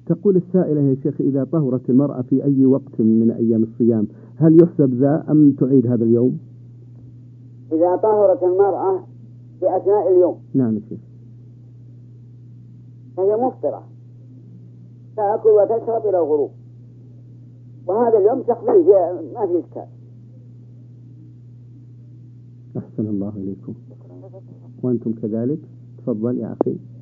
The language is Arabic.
تقول السائلة يا شيخ إذا طهرت المرأة في أي وقت من أيام الصيام هل يحسب ذا أم تعيد هذا اليوم؟ إذا طهرت المرأة في أثناء اليوم نعم يا شيخ فهي مفطرة تأكل وتشرب إلى الغروب، وهذا اليوم تقضيه ما في إشكال. أحسن الله إليكم وأنتم كذلك. تفضل يا أخي.